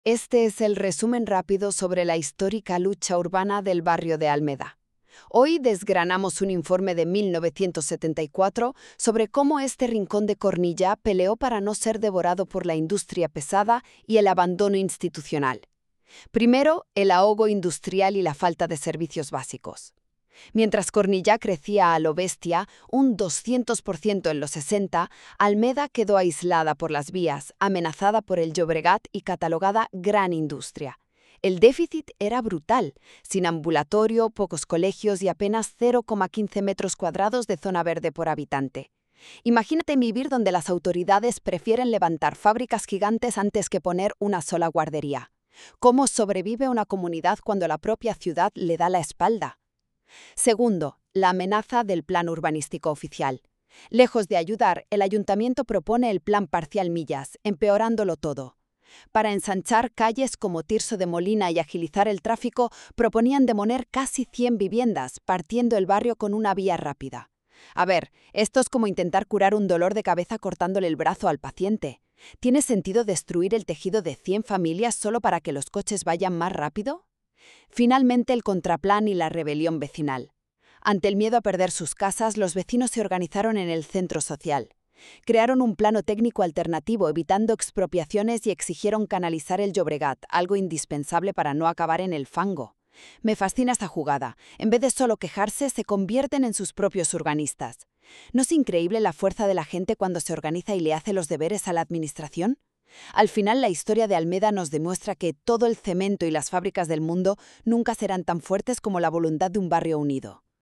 Este es el resumen rápido sobre la histórica lucha urbana del barrio de Almeda. Hoy desgranamos un informe de 1974 sobre cómo este rincón de Cornilla peleó para no ser devorado por la industria pesada y el abandono institucional. Primero, el ahogo industrial y la falta de servicios básicos. Mientras Cornillá crecía a lo bestia, un 200% en los 60, Almeda quedó aislada por las vías, amenazada por el Llobregat y catalogada gran industria. El déficit era brutal, sin ambulatorio, pocos colegios y apenas 0,15 metros cuadrados de zona verde por habitante. Imagínate vivir donde las autoridades prefieren levantar fábricas gigantes antes que poner una sola guardería. ¿Cómo sobrevive una comunidad cuando la propia ciudad le da la espalda? Segundo, la amenaza del plan urbanístico oficial. Lejos de ayudar, el ayuntamiento propone el plan parcial Millas, empeorándolo todo. Para ensanchar calles como Tirso de Molina y agilizar el tráfico, proponían demoler casi 100 viviendas, partiendo el barrio con una vía rápida. A ver, esto es como intentar curar un dolor de cabeza cortándole el brazo al paciente. ¿Tiene sentido destruir el tejido de 100 familias solo para que los coches vayan más rápido? Finalmente, el contraplan y la rebelión vecinal. Ante el miedo a perder sus casas, los vecinos se organizaron en el centro social. Crearon un plano técnico alternativo, evitando expropiaciones y exigieron canalizar el Llobregat, algo indispensable para no acabar en el fango. Me fascina esta jugada. En vez de solo quejarse, se convierten en sus propios urbanistas. ¿No es increíble la fuerza de la gente cuando se organiza y le hace los deberes a la administración? Al final, la historia de Almeda nos demuestra que todo el cemento y las fábricas del mundo nunca serán tan fuertes como la voluntad de un barrio unido.